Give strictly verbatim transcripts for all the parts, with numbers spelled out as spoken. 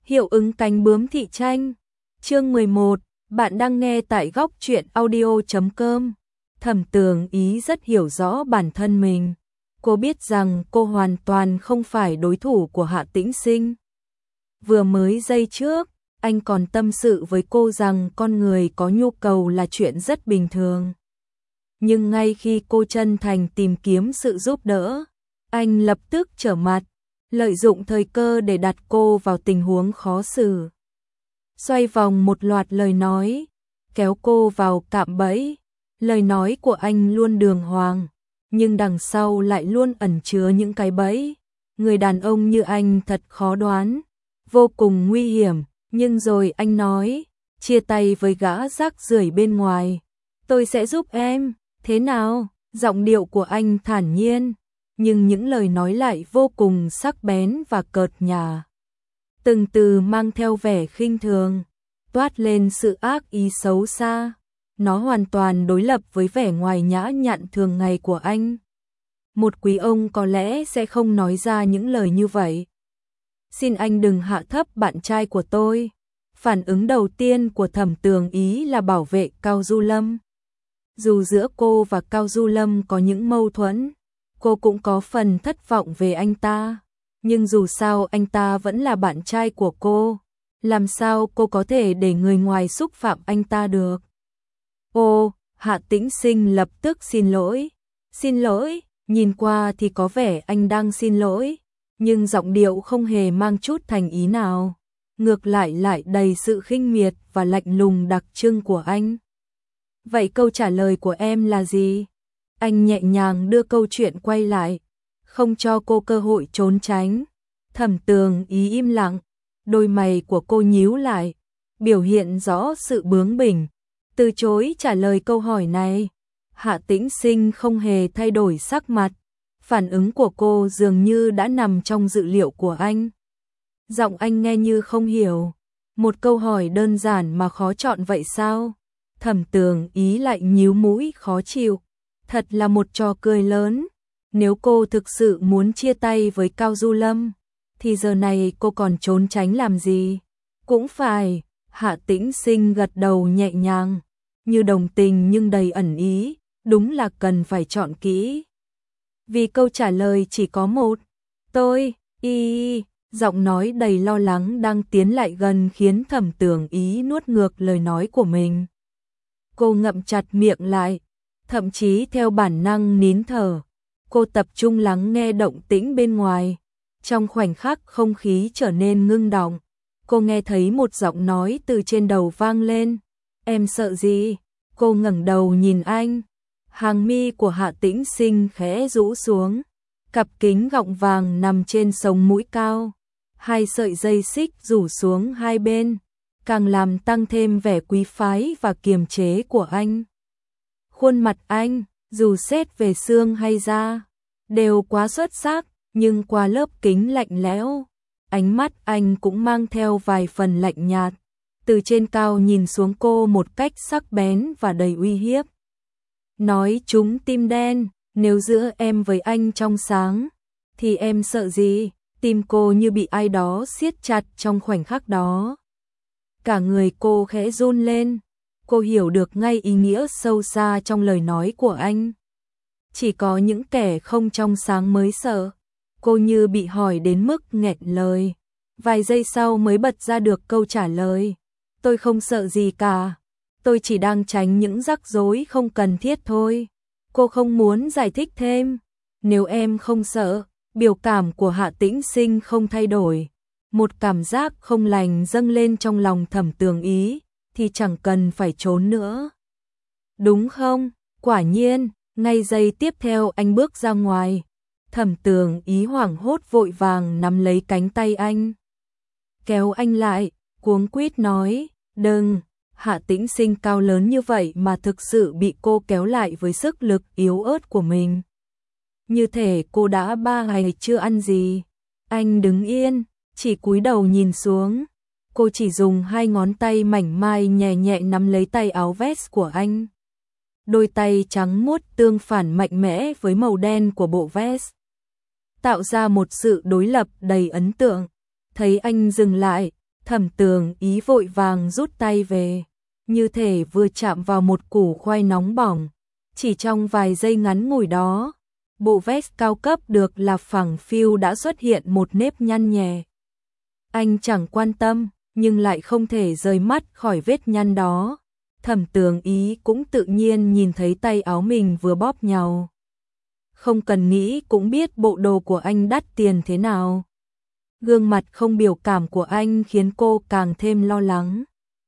Hiệu ứng cánh bướm thị tranh. Chương mười một, bạn đang nghe tại góc truyện audio chấm com. Thẩm Tường Ý rất hiểu rõ bản thân mình. Cô biết rằng cô hoàn toàn không phải đối thủ của Hạ Tĩnh Sinh. Vừa mới giây trước, anh còn tâm sự với cô rằng con người có nhu cầu là chuyện rất bình thường. Nhưng ngay khi cô chân thành tìm kiếm sự giúp đỡ, anh lập tức trở mặt, lợi dụng thời cơ để đặt cô vào tình huống khó xử. Xoay vòng một loạt lời nói, kéo cô vào cạm bẫy. Lời nói của anh luôn đường hoàng, nhưng đằng sau lại luôn ẩn chứa những cái bẫy. Người đàn ông như anh thật khó đoán, vô cùng nguy hiểm. Nhưng rồi anh nói, chia tay với gã rác rưởi bên ngoài, tôi sẽ giúp em, thế nào? Giọng điệu của anh thản nhiên, nhưng những lời nói lại vô cùng sắc bén và cợt nhả. Từng từ mang theo vẻ khinh thường, toát lên sự ác ý xấu xa. Nó hoàn toàn đối lập với vẻ ngoài nhã nhặn thường ngày của anh. Một quý ông có lẽ sẽ không nói ra những lời như vậy. Xin anh đừng hạ thấp bạn trai của tôi. Phản ứng đầu tiên của Thẩm Tường Ý là bảo vệ Cao Du Lâm. Dù giữa cô và Cao Du Lâm có những mâu thuẫn, cô cũng có phần thất vọng về anh ta. Nhưng dù sao anh ta vẫn là bạn trai của cô. Làm sao cô có thể để người ngoài xúc phạm anh ta được? Ô, Hạ Tĩnh Sinh lập tức xin lỗi. Xin lỗi, nhìn qua thì có vẻ anh đang xin lỗi, nhưng giọng điệu không hề mang chút thành ý nào. Ngược lại lại đầy sự khinh miệt và lạnh lùng đặc trưng của anh. Vậy câu trả lời của em là gì? Anh nhẹ nhàng đưa câu chuyện quay lại, không cho cô cơ hội trốn tránh. Thẩm Tường Ý im lặng, đôi mày của cô nhíu lại, biểu hiện rõ sự bướng bỉnh, từ chối trả lời câu hỏi này. Hạ Tĩnh Sinh không hề thay đổi sắc mặt, phản ứng của cô dường như đã nằm trong dự liệu của anh. Giọng anh nghe như không hiểu, một câu hỏi đơn giản mà khó chọn vậy sao? Thẩm Tường Ý lại nhíu mũi khó chịu, thật là một trò cười lớn. Nếu cô thực sự muốn chia tay với Cao Du Lâm, thì giờ này cô còn trốn tránh làm gì? Cũng phải. Hạ Tĩnh Sinh gật đầu nhẹ nhàng, như đồng tình nhưng đầy ẩn ý, đúng là cần phải chọn kỹ. Vì câu trả lời chỉ có một. Tôi, y, giọng nói đầy lo lắng đang tiến lại gần khiến Thẩm Tường Ý nuốt ngược lời nói của mình. Cô ngậm chặt miệng lại, thậm chí theo bản năng nín thở. Cô tập trung lắng nghe động tĩnh bên ngoài. Trong khoảnh khắc không khí trở nên ngưng đọng, cô nghe thấy một giọng nói từ trên đầu vang lên. Em sợ gì? Cô ngẩng đầu nhìn anh. Hàng mi của Hạ Tĩnh Sinh khẽ rũ xuống, cặp kính gọng vàng nằm trên sống mũi cao, hai sợi dây xích rủ xuống hai bên, càng làm tăng thêm vẻ quý phái và kiềm chế của anh. Khuôn mặt anh, dù xét về xương hay da, đều quá xuất sắc, nhưng qua lớp kính lạnh lẽo, ánh mắt anh cũng mang theo vài phần lạnh nhạt, từ trên cao nhìn xuống cô một cách sắc bén và đầy uy hiếp. Nói trúng tim đen, nếu giữa em với anh trong sáng, thì em sợ gì? Tim cô như bị ai đó siết chặt trong khoảnh khắc đó. Cả người cô khẽ run lên, cô hiểu được ngay ý nghĩa sâu xa trong lời nói của anh. Chỉ có những kẻ không trong sáng mới sợ. Cô như bị hỏi đến mức nghẹn lời, vài giây sau mới bật ra được câu trả lời. Tôi không sợ gì cả, tôi chỉ đang tránh những rắc rối không cần thiết thôi. Cô không muốn giải thích thêm. Nếu em không sợ, biểu cảm của Hạ Tĩnh Sinh không thay đổi. Một cảm giác không lành dâng lên trong lòng Thẩm Tường Ý, thì chẳng cần phải trốn nữa. Đúng không? Quả nhiên, ngay giây tiếp theo anh bước ra ngoài. Thẩm Tường Ý hoảng hốt vội vàng nắm lấy cánh tay anh, kéo anh lại, cuống quýt nói, đừng. Hạ Tĩnh Sinh cao lớn như vậy mà thực sự bị cô kéo lại với sức lực yếu ớt của mình. Như thể cô đã ba ngày chưa ăn gì. Anh đứng yên, chỉ cúi đầu nhìn xuống. Cô chỉ dùng hai ngón tay mảnh mai nhẹ nhẹ nắm lấy tay áo vest của anh. Đôi tay trắng muốt tương phản mạnh mẽ với màu đen của bộ vest, tạo ra một sự đối lập đầy ấn tượng. Thấy anh dừng lại, Thẩm Tường Ý vội vàng rút tay về, như thể vừa chạm vào một củ khoai nóng bỏng. Chỉ trong vài giây ngắn ngủi đó, bộ vest cao cấp được lạp phẳng phiu đã xuất hiện một nếp nhăn nhẹ. Anh chẳng quan tâm, nhưng lại không thể rời mắt khỏi vết nhăn đó. Thẩm Tường Ý cũng tự nhiên nhìn thấy tay áo mình vừa bóp nhau. Không cần nghĩ cũng biết bộ đồ của anh đắt tiền thế nào. Gương mặt không biểu cảm của anh khiến cô càng thêm lo lắng.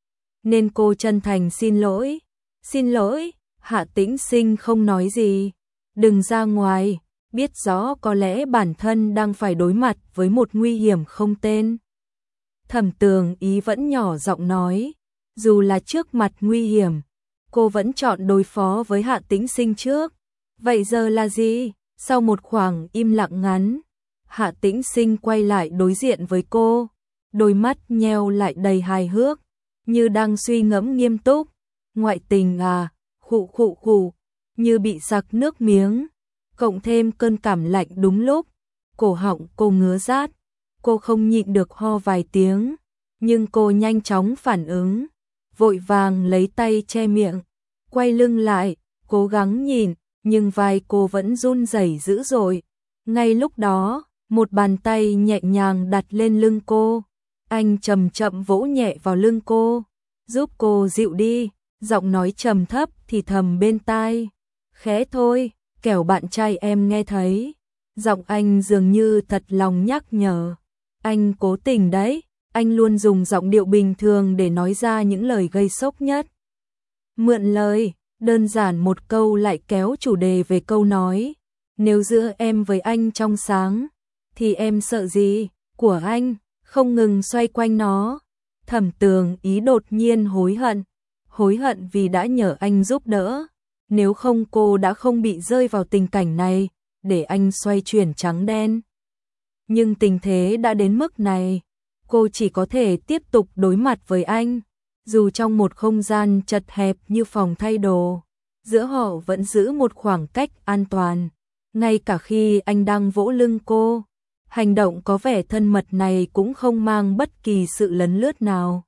Nên cô chân thành xin lỗi. Xin lỗi, Hạ Tĩnh Sinh không nói gì. Đừng ra ngoài, biết rõ có lẽ bản thân đang phải đối mặt với một nguy hiểm không tên. Thẩm Tường Ý vẫn nhỏ giọng nói, dù là trước mặt nguy hiểm, cô vẫn chọn đối phó với Hạ Tĩnh Sinh trước. Vậy giờ là gì? Sau một khoảng im lặng ngắn, Hạ Tĩnh Sinh quay lại đối diện với cô, đôi mắt nheo lại đầy hài hước, như đang suy ngẫm nghiêm túc. Ngoại tình à, khụ khụ khụ, như bị sặc nước miếng, cộng thêm cơn cảm lạnh đúng lúc, cổ họng cô ngứa rát, cô không nhịn được ho vài tiếng, nhưng cô nhanh chóng phản ứng, vội vàng lấy tay che miệng, quay lưng lại, cố gắng nhìn, nhưng vai cô vẫn run rẩy dữ dội. Ngay lúc đó, một bàn tay nhẹ nhàng đặt lên lưng cô, anh chậm chậm vỗ nhẹ vào lưng cô, giúp cô dịu đi, giọng nói trầm thấp thì thầm bên tai, khẽ thôi, kẻo bạn trai em nghe thấy. Giọng anh dường như thật lòng nhắc nhở, anh cố tình đấy, anh luôn dùng giọng điệu bình thường để nói ra những lời gây sốc nhất. Mượn lời, đơn giản một câu lại kéo chủ đề về câu nói, nếu giữa em với anh trong sáng, thì em sợ gì, của anh, không ngừng xoay quanh nó. Thẩm Tường Ý đột nhiên hối hận, hối hận vì đã nhờ anh giúp đỡ, nếu không cô đã không bị rơi vào tình cảnh này, để anh xoay chuyển trắng đen. Nhưng tình thế đã đến mức này, cô chỉ có thể tiếp tục đối mặt với anh, dù trong một không gian chật hẹp như phòng thay đồ, giữa họ vẫn giữ một khoảng cách an toàn, ngay cả khi anh đang vỗ lưng cô. Hành động có vẻ thân mật này cũng không mang bất kỳ sự lấn lướt nào,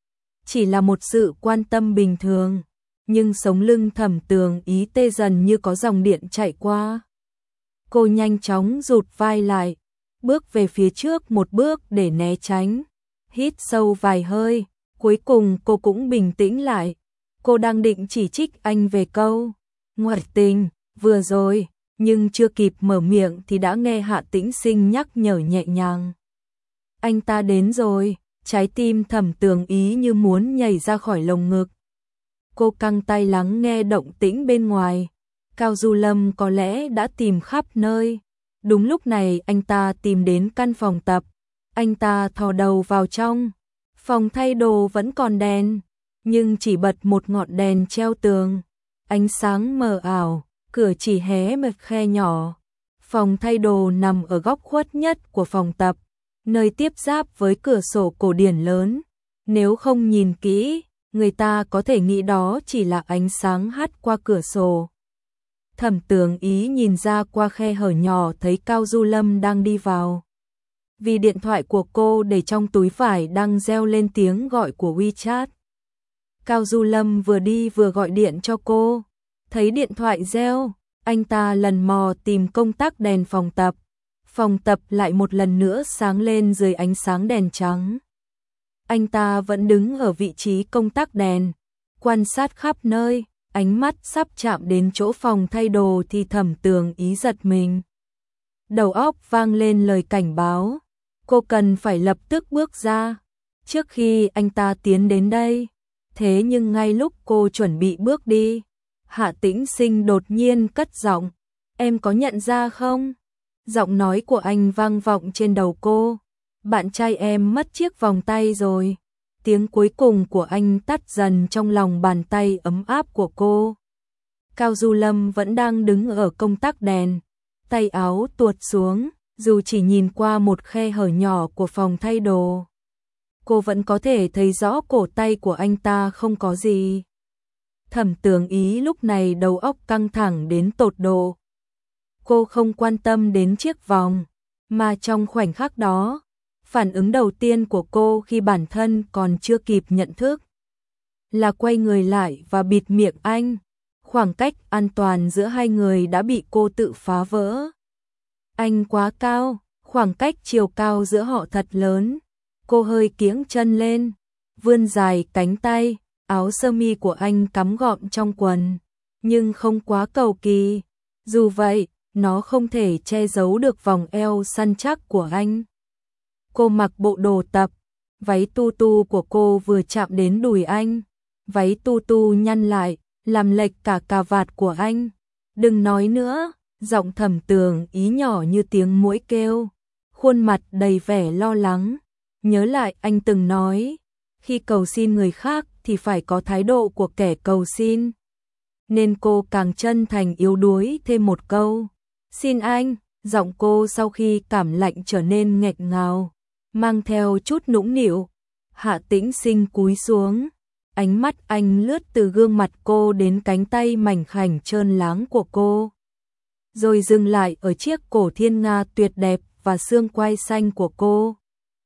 chỉ là một sự quan tâm bình thường, nhưng sống lưng Thẩm Tường Ý tê dần như có dòng điện chạy qua. Cô nhanh chóng rụt vai lại, bước về phía trước một bước để né tránh, hít sâu vài hơi, cuối cùng cô cũng bình tĩnh lại. Cô đang định chỉ trích anh về câu ngoại tình vừa rồi, nhưng chưa kịp mở miệng thì đã nghe Hạ Tĩnh Sinh nhắc nhở nhẹ nhàng. Anh ta đến rồi, trái tim Thẩm Tường Ý như muốn nhảy ra khỏi lồng ngực. Cô căng tay lắng nghe động tĩnh bên ngoài, Cao Du Lâm có lẽ đã tìm khắp nơi. Đúng lúc này anh ta tìm đến căn phòng tập, anh ta thò đầu vào trong. Phòng thay đồ vẫn còn đèn, nhưng chỉ bật một ngọn đèn treo tường, ánh sáng mờ ảo. Cửa chỉ hé một khe nhỏ. Phòng thay đồ nằm ở góc khuất nhất của phòng tập, nơi tiếp giáp với cửa sổ cổ điển lớn. Nếu không nhìn kỹ, người ta có thể nghĩ đó chỉ là ánh sáng hắt qua cửa sổ. Thẩm Tường Ý nhìn ra qua khe hở nhỏ thấy Cao Du Lâm đang đi vào. Vì điện thoại của cô để trong túi vải đang reo lên tiếng gọi của WeChat. Cao Du Lâm vừa đi vừa gọi điện cho cô. Thấy điện thoại reo, anh ta lần mò tìm công tắc đèn phòng tập. Phòng tập lại một lần nữa sáng lên dưới ánh sáng đèn trắng. Anh ta vẫn đứng ở vị trí công tắc đèn, quan sát khắp nơi, ánh mắt sắp chạm đến chỗ phòng thay đồ thì Thẩm Tường Ý giật mình. Đầu óc vang lên lời cảnh báo, cô cần phải lập tức bước ra, trước khi anh ta tiến đến đây. Thế nhưng ngay lúc cô chuẩn bị bước đi, Hạ Tĩnh Sinh đột nhiên cất giọng, em có nhận ra không? Giọng nói của anh vang vọng trên đầu cô, bạn trai em mất chiếc vòng tay rồi. Tiếng cuối cùng của anh tắt dần trong lòng bàn tay ấm áp của cô. Cao Du Lâm vẫn đang đứng ở công tắc đèn, tay áo tuột xuống, dù chỉ nhìn qua một khe hở nhỏ của phòng thay đồ. Cô vẫn có thể thấy rõ cổ tay của anh ta không có gì. Thẩm Tường Ý lúc này đầu óc căng thẳng đến tột độ. Cô không quan tâm đến chiếc vòng, mà trong khoảnh khắc đó, Phản ứng đầu tiên của cô khi bản thân còn chưa kịp nhận thức là quay người lại và bịt miệng anh. Khoảng cách an toàn giữa hai người đã bị cô tự phá vỡ. Anh quá cao, khoảng cách chiều cao giữa họ thật lớn. Cô hơi kiễng chân lên, vươn dài cánh tay, áo sơ mi của anh cắm gọn trong quần, nhưng không quá cầu kỳ. Dù vậy, nó không thể che giấu được vòng eo săn chắc của anh. Cô mặc bộ đồ tập, váy tu tu của cô vừa chạm đến đùi anh. Váy tu tu nhăn lại, làm lệch cả cà vạt của anh. Đừng nói nữa, giọng Thẩm Tường Ý nhỏ như tiếng muỗi kêu, khuôn mặt đầy vẻ lo lắng. Nhớ lại anh từng nói, khi cầu xin người khác thì phải có thái độ của kẻ cầu xin. Nên cô càng chân thành yếu đuối thêm một câu. Xin anh, giọng cô sau khi cảm lạnh trở nên nghẹn ngào, mang theo chút nũng nịu. Hạ Tĩnh Sinh cúi xuống, ánh mắt anh lướt từ gương mặt cô đến cánh tay mảnh khảnh trơn láng của cô, rồi dừng lại ở chiếc cổ thiên nga tuyệt đẹp và xương quai xanh của cô.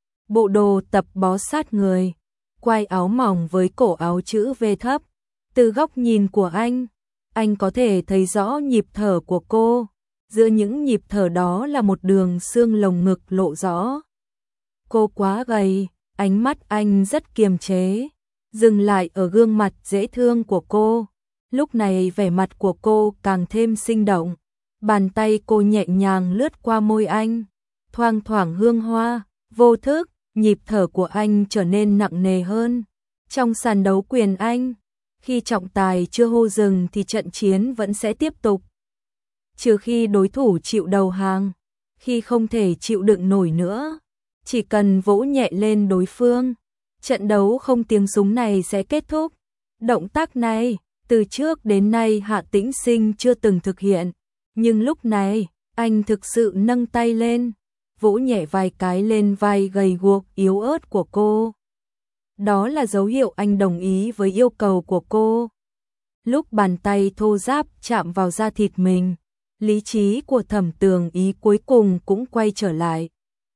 Bộ đồ tập bó sát người, quai áo mỏng với cổ áo chữ V thấp. Từ góc nhìn của anh, anh có thể thấy rõ nhịp thở của cô. Giữa những nhịp thở đó là một đường xương lồng ngực lộ rõ. Cô quá gầy, ánh mắt anh rất kiềm chế, dừng lại ở gương mặt dễ thương của cô. Lúc này vẻ mặt của cô càng thêm sinh động. Bàn tay cô nhẹ nhàng lướt qua môi anh, thoang thoảng hương hoa. Vô thức, nhịp thở của anh trở nên nặng nề hơn. Trong sàn đấu quyền anh, khi trọng tài chưa hô dừng thì trận chiến vẫn sẽ tiếp tục. Trừ khi đối thủ chịu đầu hàng, khi không thể chịu đựng nổi nữa, chỉ cần vỗ nhẹ lên đối phương, trận đấu không tiếng súng này sẽ kết thúc. Động tác này, từ trước đến nay Hạ Tĩnh Sinh chưa từng thực hiện, nhưng lúc này, anh thực sự nâng tay lên, vỗ nhẹ vài cái lên vai gầy guộc yếu ớt của cô. Đó là dấu hiệu anh đồng ý với yêu cầu của cô. Lúc bàn tay thô ráp chạm vào da thịt mình, lý trí của Thẩm Tường Ý cuối cùng cũng quay trở lại.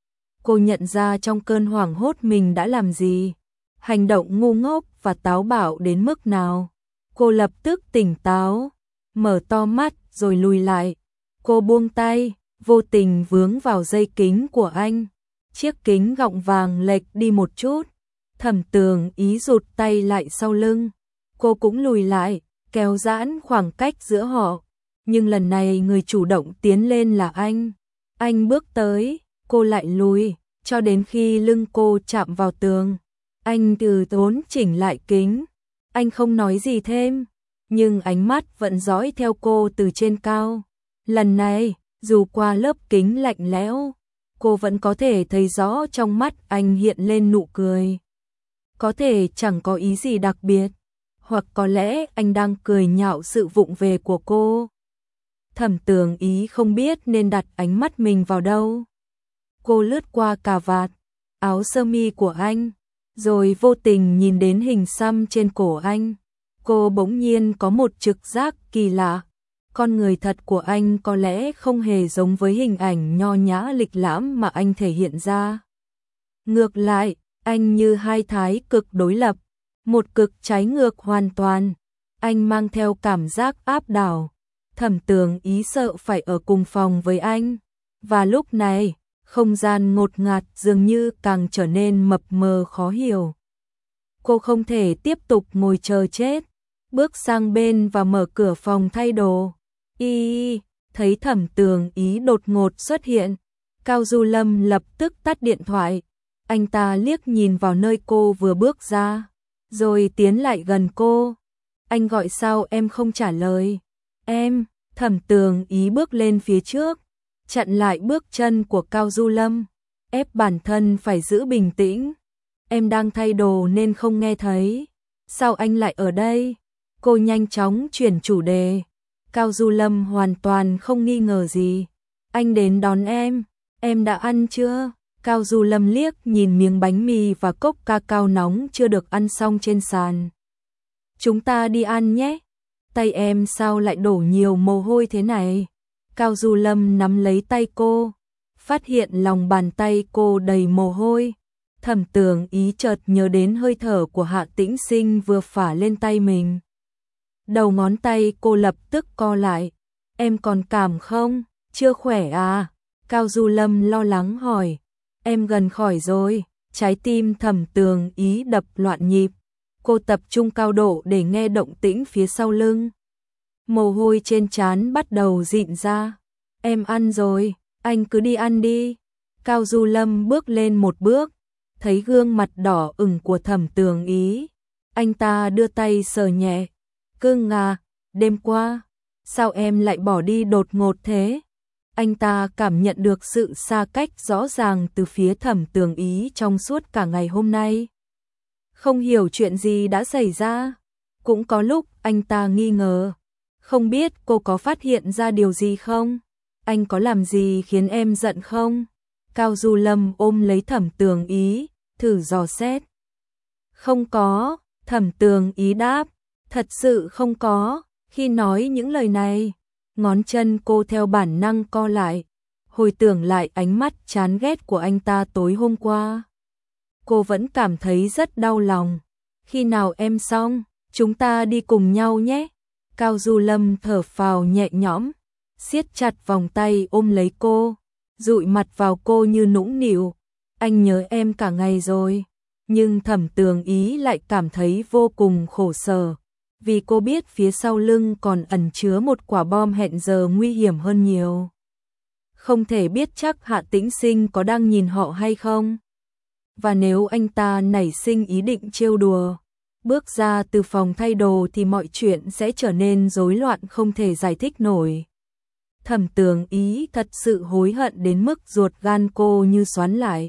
Cô nhận ra trong cơn hoảng hốt mình đã làm gì, hành động ngu ngốc và táo bạo đến mức nào. Cô lập tức tỉnh táo, mở to mắt rồi lùi lại. Cô buông tay, vô tình vướng vào dây kính của anh. Chiếc kính gọng vàng lệch đi một chút. Thẩm Tường Ý rụt tay lại sau lưng. Cô cũng lùi lại, kéo giãn khoảng cách giữa họ. Nhưng lần này người chủ động tiến lên là anh. Anh bước tới, cô lại lùi, cho đến khi lưng cô chạm vào tường. Anh từ tốn chỉnh lại kính. Anh không nói gì thêm, nhưng ánh mắt vẫn dõi theo cô từ trên cao. Lần này, dù qua lớp kính lạnh lẽo, cô vẫn có thể thấy rõ trong mắt anh hiện lên nụ cười. Có thể chẳng có ý gì đặc biệt, hoặc có lẽ anh đang cười nhạo sự vụng về của cô. Thẩm Tường Ý không biết nên đặt ánh mắt mình vào đâu. Cô lướt qua cà vạt, áo sơ mi của anh, rồi vô tình nhìn đến hình xăm trên cổ anh. Cô bỗng nhiên có một trực giác kỳ lạ. Con người thật của anh có lẽ không hề giống với hình ảnh nho nhã lịch lãm mà anh thể hiện ra. Ngược lại, anh như hai thái cực đối lập, một cực trái ngược hoàn toàn. Anh mang theo cảm giác áp đảo. Thẩm Tường Ý sợ phải ở cùng phòng với anh. Và lúc này, không gian ngột ngạt dường như càng trở nên mập mờ khó hiểu. Cô không thể tiếp tục ngồi chờ chết, bước sang bên và mở cửa phòng thay đồ. Y, thấy Thẩm Tường Ý đột ngột xuất hiện, Cao Du Lâm lập tức tắt điện thoại. Anh ta liếc nhìn vào nơi cô vừa bước ra, rồi tiến lại gần cô. Anh gọi sao em không trả lời? Em, Thẩm Tường Ý bước lên phía trước, chặn lại bước chân của Cao Du Lâm, ép bản thân phải giữ bình tĩnh. Em đang thay đồ nên không nghe thấy. Sao anh lại ở đây? Cô nhanh chóng chuyển chủ đề. Cao Du Lâm hoàn toàn không nghi ngờ gì. Anh đến đón em, em đã ăn chưa? Cao Du Lâm liếc nhìn miếng bánh mì và cốc ca cao nóng chưa được ăn xong trên sàn. Chúng ta đi ăn nhé. Tay em sao lại đổ nhiều mồ hôi thế này? Cao Du Lâm nắm lấy tay cô. phát hiện lòng bàn tay cô đầy mồ hôi. Thẩm Tường Ý chợt nhớ đến hơi thở của Hạ Tĩnh Sinh vừa phả lên tay mình. Đầu ngón tay cô lập tức co lại. Em còn cảm không? Chưa khỏe à? Cao Du Lâm lo lắng hỏi. Em gần khỏi rồi. Trái tim Thẩm Tường Ý đập loạn nhịp. Cô tập trung cao độ để nghe động tĩnh phía sau lưng. Mồ hôi trên trán bắt đầu rịn ra. Em ăn rồi, anh cứ đi ăn đi. Cao Du Lâm bước lên một bước, thấy gương mặt đỏ ửng của Thẩm Tường Ý. Anh ta đưa tay sờ nhẹ. Cưng à, đêm qua, sao em lại bỏ đi đột ngột thế? Anh ta cảm nhận được sự xa cách rõ ràng từ phía Thẩm Tường Ý trong suốt cả ngày hôm nay. Không hiểu chuyện gì đã xảy ra. Cũng có lúc anh ta nghi ngờ. Không biết cô có phát hiện ra điều gì không? Anh có làm gì khiến em giận không? Cao Du Lâm ôm lấy Thẩm Tường Ý, thử dò xét. Không có, Thẩm Tường Ý đáp. Thật sự không có. Khi nói những lời này, ngón chân cô theo bản năng co lại, hồi tưởng lại ánh mắt chán ghét của anh ta tối hôm qua. Cô vẫn cảm thấy rất đau lòng. Khi nào em xong, chúng ta đi cùng nhau nhé. Cao Du Lâm thở phào nhẹ nhõm, siết chặt vòng tay ôm lấy cô, dụi mặt vào cô như nũng nịu. Anh nhớ em cả ngày rồi. Nhưng Thẩm Tường Ý lại cảm thấy vô cùng khổ sở, vì cô biết phía sau lưng còn ẩn chứa một quả bom hẹn giờ nguy hiểm hơn nhiều. Không thể biết chắc Hạ Tĩnh Sinh có đang nhìn họ hay không. Và nếu anh ta nảy sinh ý định trêu đùa, bước ra từ phòng thay đồ thì mọi chuyện sẽ trở nên rối loạn không thể giải thích nổi. Thẩm Tường Ý thật sự hối hận đến mức ruột gan cô như xoắn lại.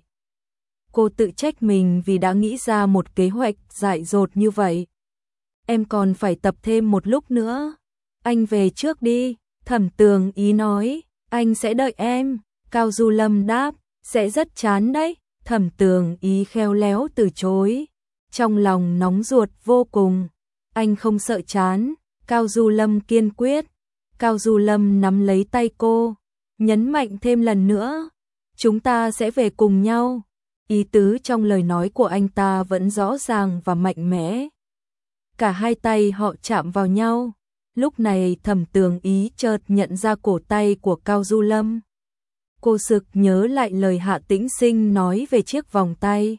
Cô tự trách mình vì đã nghĩ ra một kế hoạch dại dột như vậy. Em còn phải tập thêm một lúc nữa. Anh về trước đi, Thẩm Tường Ý nói. Anh sẽ đợi em. Cao Du Lâm đáp. Sẽ rất chán đấy. Thẩm Tường Ý khéo léo từ chối. Trong lòng nóng ruột vô cùng. Anh không sợ chán. Cao Du Lâm kiên quyết. Cao Du Lâm nắm lấy tay cô, nhấn mạnh thêm lần nữa. Chúng ta sẽ về cùng nhau. Ý tứ trong lời nói của anh ta vẫn rõ ràng và mạnh mẽ. Cả hai tay họ chạm vào nhau. Lúc này Thẩm Tường Ý chợt nhận ra cổ tay của Cao Du Lâm. Cô sực nhớ lại lời Hạ Tĩnh Sinh nói về chiếc vòng tay.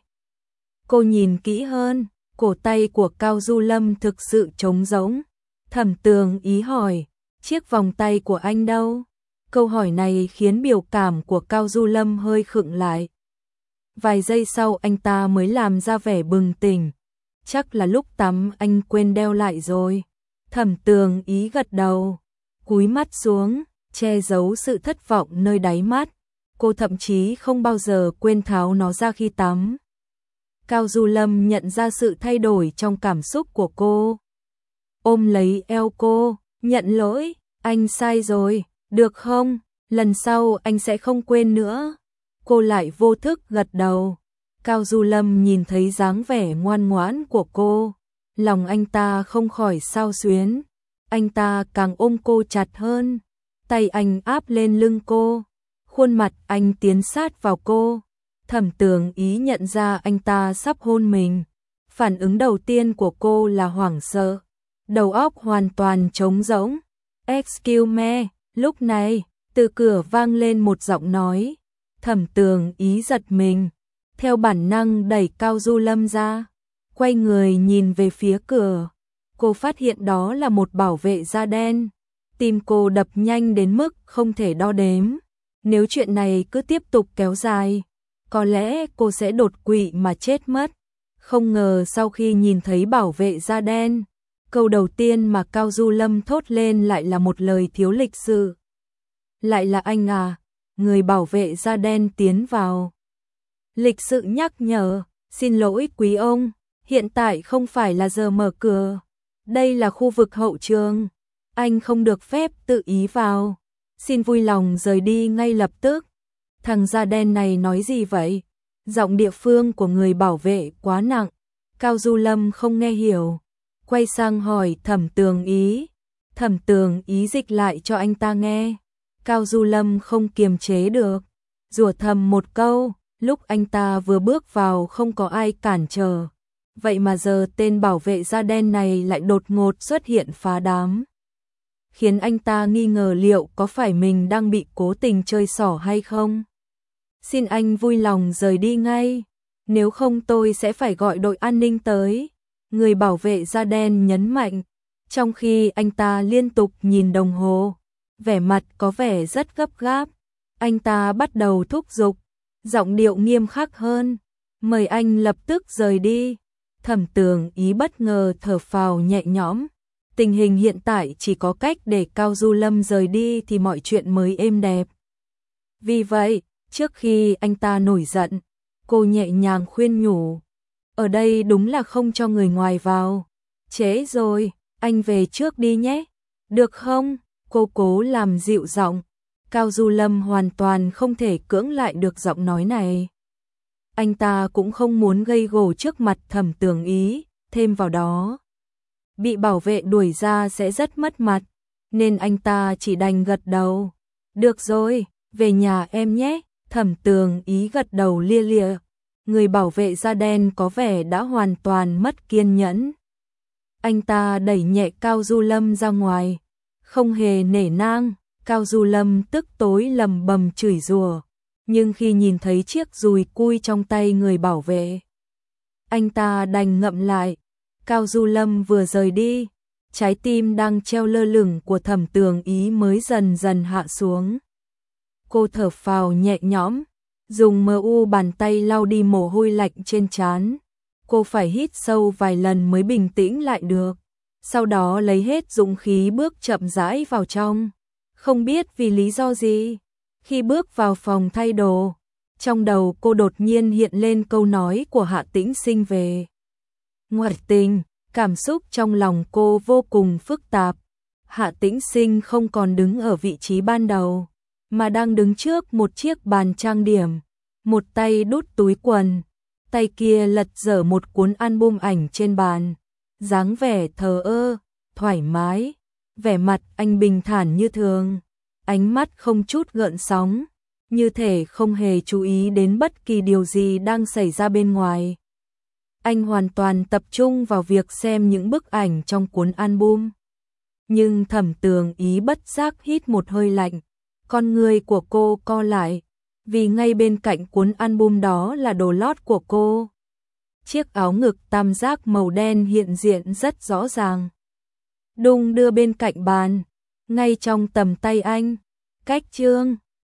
Cô nhìn kỹ hơn, cổ tay của Cao Du Lâm thực sự trống rỗng. Thẩm Tường Ý hỏi, chiếc vòng tay của anh đâu? Câu hỏi này khiến biểu cảm của Cao Du Lâm hơi khựng lại. Vài giây sau anh ta mới làm ra vẻ bừng tỉnh. Chắc là lúc tắm anh quên đeo lại rồi. Thẩm Tường Ý gật đầu, cúi mắt xuống, che giấu sự thất vọng nơi đáy mắt. Cô thậm chí không bao giờ quên tháo nó ra khi tắm. Cao Du Lâm nhận ra sự thay đổi trong cảm xúc của cô. Ôm lấy eo cô, nhận lỗi, anh sai rồi, được không? Lần sau anh sẽ không quên nữa. Cô lại vô thức gật đầu. Cao Du Lâm nhìn thấy dáng vẻ ngoan ngoãn của cô, lòng anh ta không khỏi xao xuyến. Anh ta càng ôm cô chặt hơn, tay anh áp lên lưng cô, khuôn mặt anh tiến sát vào cô. Thẩm Tường Ý nhận ra anh ta sắp hôn mình. Phản ứng đầu tiên của cô là hoảng sợ, đầu óc hoàn toàn trống rỗng. Excuse me, lúc này, từ cửa vang lên một giọng nói. Thẩm Tường Ý giật mình, theo bản năng đẩy Cao Du Lâm ra, quay người nhìn về phía cửa. Cô phát hiện đó là một bảo vệ da đen. Tim cô đập nhanh đến mức không thể đo đếm. Nếu chuyện này cứ tiếp tục kéo dài, có lẽ cô sẽ đột quỵ mà chết mất. Không ngờ sau khi nhìn thấy bảo vệ da đen, câu đầu tiên mà Cao Du Lâm thốt lên lại là một lời thiếu lịch sự. Lại là anh à? Người bảo vệ da đen tiến vào. Lịch sự nhắc nhở, xin lỗi quý ông, hiện tại không phải là giờ mở cửa. Đây là khu vực hậu trường, anh không được phép tự ý vào. Xin vui lòng rời đi ngay lập tức. Thằng da đen này nói gì vậy? Giọng địa phương của người bảo vệ quá nặng. Cao Du Lâm không nghe hiểu, quay sang hỏi Thẩm Tường Ý. Thẩm Tường Ý dịch lại cho anh ta nghe. Cao Du Lâm không kiềm chế được, rủa thầm một câu, lúc anh ta vừa bước vào không có ai cản trở. Vậy mà giờ tên bảo vệ da đen này lại đột ngột xuất hiện phá đám. Khiến anh ta nghi ngờ liệu có phải mình đang bị cố tình chơi xỏ hay không. Xin anh vui lòng rời đi ngay, nếu không tôi sẽ phải gọi đội an ninh tới. Người bảo vệ da đen nhấn mạnh, trong khi anh ta liên tục nhìn đồng hồ, vẻ mặt có vẻ rất gấp gáp. Anh ta bắt đầu thúc giục, giọng điệu nghiêm khắc hơn, mời anh lập tức rời đi. Thẩm Tường Ý bất ngờ thở phào nhẹ nhõm. Tình hình hiện tại chỉ có cách để Cao Du Lâm rời đi thì mọi chuyện mới êm đẹp. Vì vậy, trước khi anh ta nổi giận, cô nhẹ nhàng khuyên nhủ, ở đây đúng là không cho người ngoài vào. Trễ rồi, anh về trước đi nhé. Được không? Cô cố làm dịu giọng. Cao Du Lâm hoàn toàn không thể cưỡng lại được giọng nói này. Anh ta cũng không muốn gây gổ trước mặt Thẩm Tường Ý, thêm vào đó bị bảo vệ đuổi ra sẽ rất mất mặt, nên anh ta chỉ đành gật đầu. Được rồi, về nhà em nhé. Thẩm Tường Ý gật đầu lia lịa. Người bảo vệ da đen có vẻ đã hoàn toàn mất kiên nhẫn. Anh ta đẩy nhẹ Cao Du Lâm ra ngoài, không hề nể nang. Cao Du Lâm tức tối lầm bầm chửi rủa, nhưng khi nhìn thấy chiếc dùi cui trong tay người bảo vệ, anh ta đành ngậm lại. Cao Du Lâm vừa rời đi, trái tim đang treo lơ lửng của Thẩm Tường Ý mới dần dần hạ xuống. Cô thở phào nhẹ nhõm, dùng mờ u bàn tay lau đi mồ hôi lạnh trên trán. Cô phải hít sâu vài lần mới bình tĩnh lại được. Sau đó lấy hết dũng khí bước chậm rãi vào trong. Không biết vì lý do gì, khi bước vào phòng thay đồ, trong đầu cô đột nhiên hiện lên câu nói của Hạ Tĩnh Sinh về ngoại tình. Cảm xúc trong lòng cô vô cùng phức tạp. Hạ Tĩnh Sinh không còn đứng ở vị trí ban đầu, mà đang đứng trước một chiếc bàn trang điểm, một tay đút túi quần, tay kia lật dở một cuốn album ảnh trên bàn, dáng vẻ thờ ơ, thoải mái, vẻ mặt anh bình thản như thường, ánh mắt không chút gợn sóng, như thể không hề chú ý đến bất kỳ điều gì đang xảy ra bên ngoài. Anh hoàn toàn tập trung vào việc xem những bức ảnh trong cuốn album. Nhưng Thẩm Tường Ý bất giác hít một hơi lạnh, con người của cô co lại, vì ngay bên cạnh cuốn album đó là đồ lót của cô. Chiếc áo ngực tam giác màu đen hiện diện rất rõ ràng, đung đưa bên cạnh bàn, ngay trong tầm tay anh. Cách chương